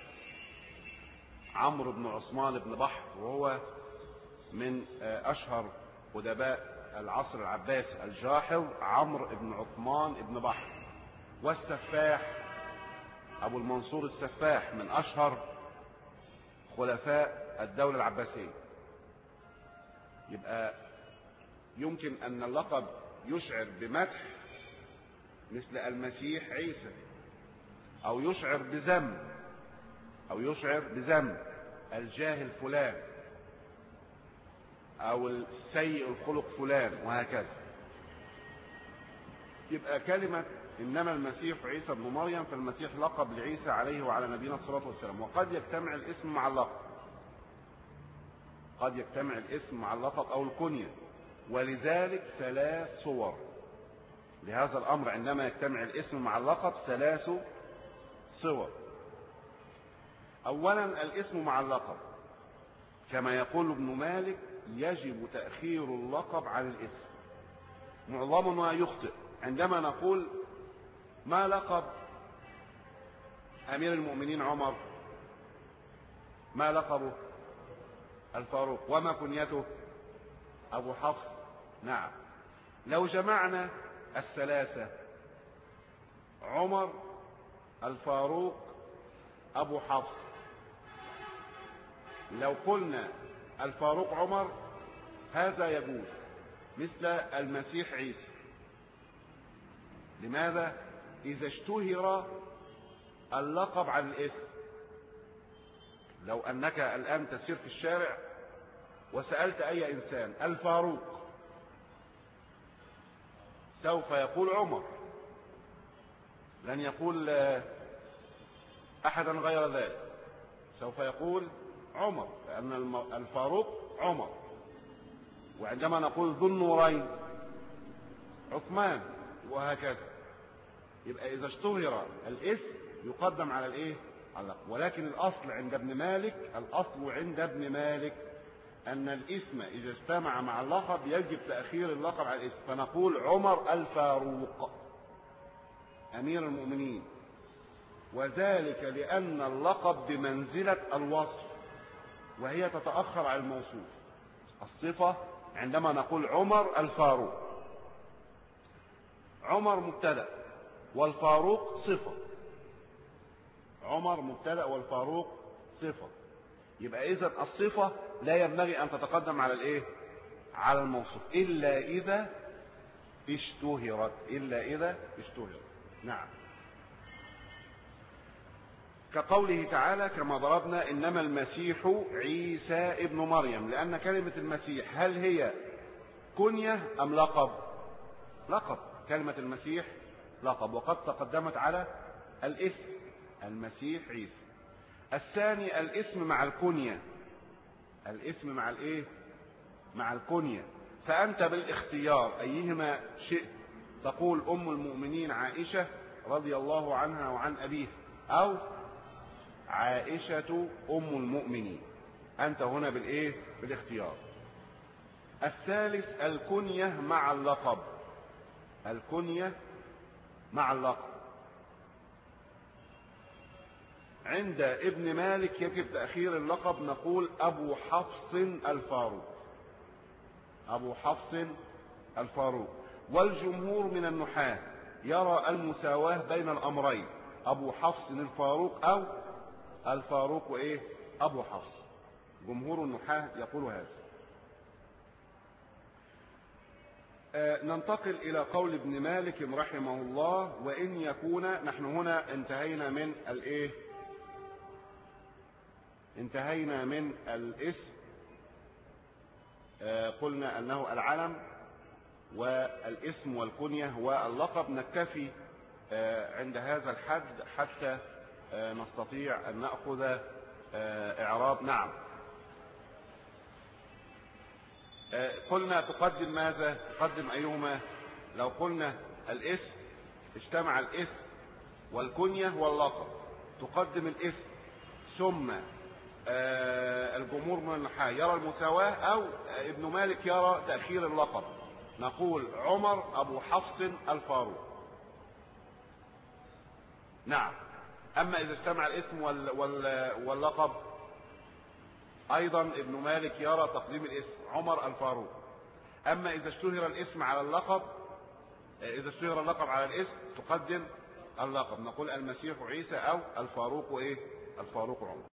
عمرو بن عثمان بن بحر وهو من أشهر أدباء العصر العباسي، الجاحظ عمرو بن عثمان بن بحر، والسفاح أبو المنصور السفاح من أشهر خلفاء الدولة العباسية. يبقى يمكن أن اللقب يشعر بمدح مثل المسيح عيسى، أو يشعر بذم أو يشعر بذم الجاهل فلان، أو السيء الخلق فلان، وهكذا. يبقى كلمة إنما المسيح عيسى ابن مريم، فالمسيح لقب لعيسى عليه وعلى نبينا الصلاة والسلام. وقد يجتمع الاسم مع اللقب، قد يجتمع الاسم مع اللقب أو الكنية، ولذلك ثلاث صور لهذا الأمر. عندما يجتمع الاسم مع اللقب ثلاث صور. أولا الاسم مع اللقب، كما يقول ابن مالك يجب تأخير اللقب عن الاسم. معظمنا يخطئ عندما نقول ما لقب أمير المؤمنين عمر، ما لقبه الفاروق، وما كنيته أبو حفص. نعم، لو جمعنا الثلاثة عمر الفاروق أبو حفص، لو قلنا الفاروق عمر هذا يجوز مثل المسيح عيسى. لماذا؟ إذا اشتهر اللقب عن الاسم. لو أنك الآن تسير في الشارع وسألت أي إنسان الفاروق، سوف يقول عمر، لن يقول أحدا غير ذلك، سوف يقول عمر، لأن الفاروق عمر. وعندما نقول ذو النورين عثمان، وهكذا. يبقى إذا اشتهر الاسم يقدم على الايه؟ على اللقب. ولكن الأصل عند ابن مالك، الأصل عند ابن مالك أن الاسم إذا اجتمع مع اللقب يجب تأخير اللقب على الاسم، فنقول عمر الفاروق أمير المؤمنين، وذلك لأن اللقب بمنزلة الوصف وهي تتأخر على الموصوف. الصفة عندما نقول عمر الفاروق، عمر مبتدأ والفاروق صفة، عمر مبتدأ والفاروق صفة. يبقى إذن الصفة لا ينبغي أن تتقدم على الإيه؟ على الموصوف، إلا إذا اشتهرت، إلا إذا اشتهرت. نعم، كقوله تعالى كما ضربنا إنما المسيح عيسى ابن مريم، لأن كلمة المسيح هل هي كنية أم لقب؟ لقب. كلمة المسيح لقب، وقد تقدمت على الاسم المسيح عيسى. الثاني الاسم مع الكنية، الاسم مع الايه؟ مع الكنية. فأنت بالاختيار أيهما شئت، تقول أم المؤمنين عائشة رضي الله عنها وعن أبيه، أو عائشة أم المؤمنين، أنت هنا بالإيه؟ بالاختيار. الثالث الكنية مع اللقب، الكنية مع اللقب. عند ابن مالك يجب تأخير اللقب، نقول أبو حفص الفاروق، أبو حفص الفاروق. والجمهور من النحاة يرى المساواة بين الأمرين، أبو حفص الفاروق أو الفاروق وإيه أبو حفص. جمهور النحاة يقول هذا. آه ننتقل إلى قول ابن مالك رحمه الله: وإن يكون. نحن هنا انتهينا من الإيه انتهينا من الاسم. آه قلنا أنه العلم والاسم والكنية واللقب. نكتفي آه عند هذا الحد حتى آه نستطيع أن نأخذ آه إعراب. نعم. آه قلنا تقدم ماذا؟ تقدم أيهما؟ لو قلنا الاسم اجتمع الاسم والكنية واللقب، تقدم الاسم، ثم آه الجمهور من النحاة يرى المساواة، أو آه ابن مالك يرى تأخير اللقب، نقول عمر أبو حفص الفاروق. نعم. أما إذا اجتمع الاسم وال وال واللقب أيضا ابن مالك يرى تقديم الاسم عمر الفاروق. أما إذا اشتهر الاسم على اللقب إذا اشتهر اللقب على الاسم تقدم اللقب، نقول المسيح عيسى أو الفاروق وإيه الفاروق عمر.